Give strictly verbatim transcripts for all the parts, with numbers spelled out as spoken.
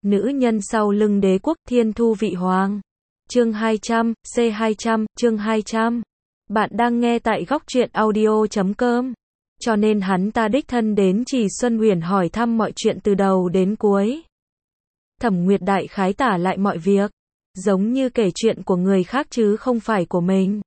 Nữ nhân sau lưng đế quốc thiên thu vị hoàng. Chương hai trăm, C hai trăm, chương hai trăm. Bạn đang nghe tại góc truyện audio chấm com. Cho nên hắn ta đích thân đến Trì Xuân Huyền hỏi thăm mọi chuyện từ đầu đến cuối. Thẩm Nguyệt đại khái tả lại mọi việc, giống như kể chuyện của người khác chứ không phải của mình.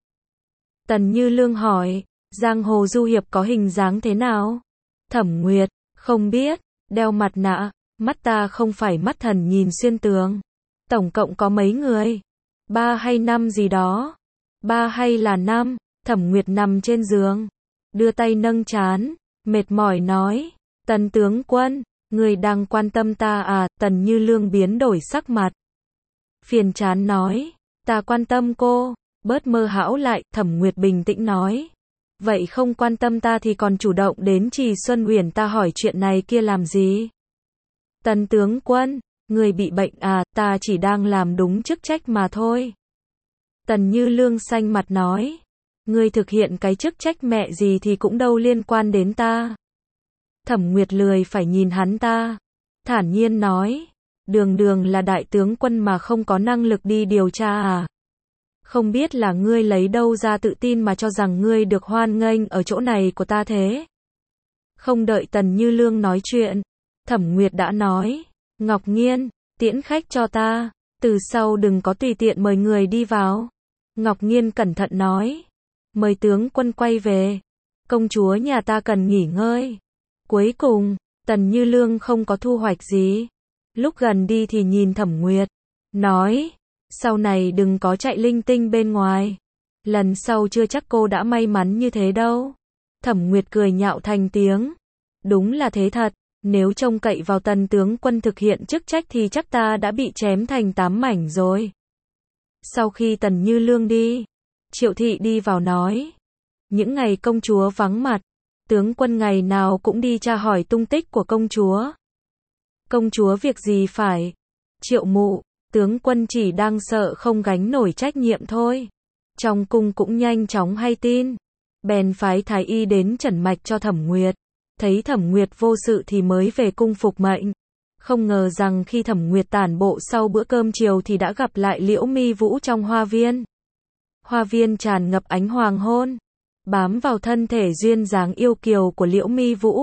Tần Như Lương hỏi, giang hồ du hiệp có hình dáng thế nào? Thẩm Nguyệt, không biết, đeo mặt nạ, mắt ta không phải mắt thần nhìn xuyên tường. Tổng cộng có mấy người? Ba hay năm gì đó? Ba hay là năm? Thẩm Nguyệt nằm trên giường, đưa tay nâng trán, mệt mỏi nói, Tần tướng quân, người đang quan tâm ta à? Tần Như Lương biến đổi sắc mặt, phiền chán nói, ta quan tâm cô, bớt mơ hão lại. Thẩm Nguyệt bình tĩnh nói, vậy không quan tâm ta thì còn chủ động đến Trì Xuân Huyền ta hỏi chuyện này kia làm gì? Tần tướng quân, người bị bệnh à? Ta chỉ đang làm đúng chức trách mà thôi. Tần Như Lương xanh mặt nói, người thực hiện cái chức trách mẹ gì thì cũng đâu liên quan đến ta. Thẩm Nguyệt lười phải nhìn hắn ta, thản nhiên nói, đường đường là đại tướng quân mà không có năng lực đi điều tra à? Không biết là ngươi lấy đâu ra tự tin mà cho rằng ngươi được hoan nghênh ở chỗ này của ta thế? Không đợi Tần Như Lương nói chuyện, Thẩm Nguyệt đã nói, Ngọc Nghiên, tiễn khách cho ta, từ sau đừng có tùy tiện mời người đi vào. Ngọc Nghiên cẩn thận nói, mời tướng quân quay về, công chúa nhà ta cần nghỉ ngơi. Cuối cùng, Tần Như Lương không có thu hoạch gì. Lúc gần đi thì nhìn Thẩm Nguyệt, nói, sau này đừng có chạy linh tinh bên ngoài. Lần sau chưa chắc cô đã may mắn như thế đâu. Thẩm Nguyệt cười nhạo thành tiếng, đúng là thế thật, nếu trông cậy vào Tần tướng quân thực hiện chức trách thì chắc ta đã bị chém thành tám mảnh rồi. Sau khi Tần Như Lương đi, Triệu Thị đi vào nói, những ngày công chúa vắng mặt, tướng quân ngày nào cũng đi tra hỏi tung tích của công chúa. Công chúa việc gì phải? Triệu mụ, tướng quân chỉ đang sợ không gánh nổi trách nhiệm thôi. Trong cung cũng nhanh chóng hay tin, bèn phái thái y đến trần mạch cho Thẩm Nguyệt. Thấy Thẩm Nguyệt vô sự thì mới về cung phục mệnh. Không ngờ rằng khi Thẩm Nguyệt tản bộ sau bữa cơm chiều thì đã gặp lại Liễu Mi Vũ trong hoa viên. Hoa viên tràn ngập ánh hoàng hôn, bám vào thân thể duyên dáng yêu kiều của Liễu Mi Vũ,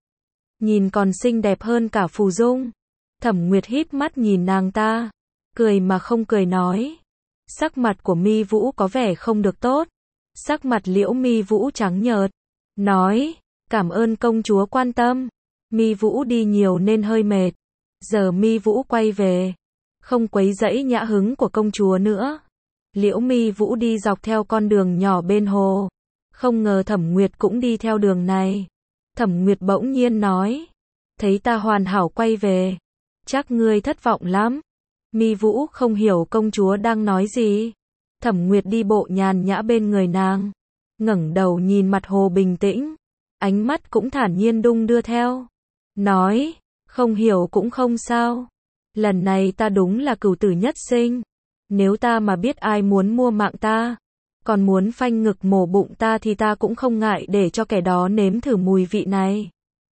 nhìn còn xinh đẹp hơn cả Phù Dung. Thẩm Nguyệt híp mắt nhìn nàng ta, cười mà không cười nói, sắc mặt của Mi Vũ có vẻ không được tốt. Sắc mặt Liễu Mi Vũ trắng nhợt, nói, cảm ơn công chúa quan tâm. Mi Vũ đi nhiều nên hơi mệt, giờ Mi Vũ quay về, không quấy rẫy nhã hứng của công chúa nữa. Liễu Mi Vũ đi dọc theo con đường nhỏ bên hồ, không ngờ Thẩm Nguyệt cũng đi theo đường này. Thẩm Nguyệt bỗng nhiên nói, thấy ta hoàn hảo quay về, chắc ngươi thất vọng lắm. Mi Vũ không hiểu công chúa đang nói gì. Thẩm Nguyệt đi bộ nhàn nhã bên người nàng, ngẩng đầu nhìn mặt hồ bình tĩnh, ánh mắt cũng thản nhiên đung đưa theo, nói, không hiểu cũng không sao. Lần này ta đúng là cửu tử nhất sinh. Nếu ta mà biết ai muốn mua mạng ta, còn muốn phanh ngực mổ bụng ta thì ta cũng không ngại để cho kẻ đó nếm thử mùi vị này.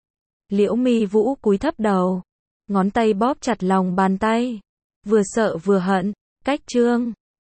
Liễu Mi Vũ cúi thấp đầu, ngón tay bóp chặt lòng bàn tay, vừa sợ vừa hận. Cách chương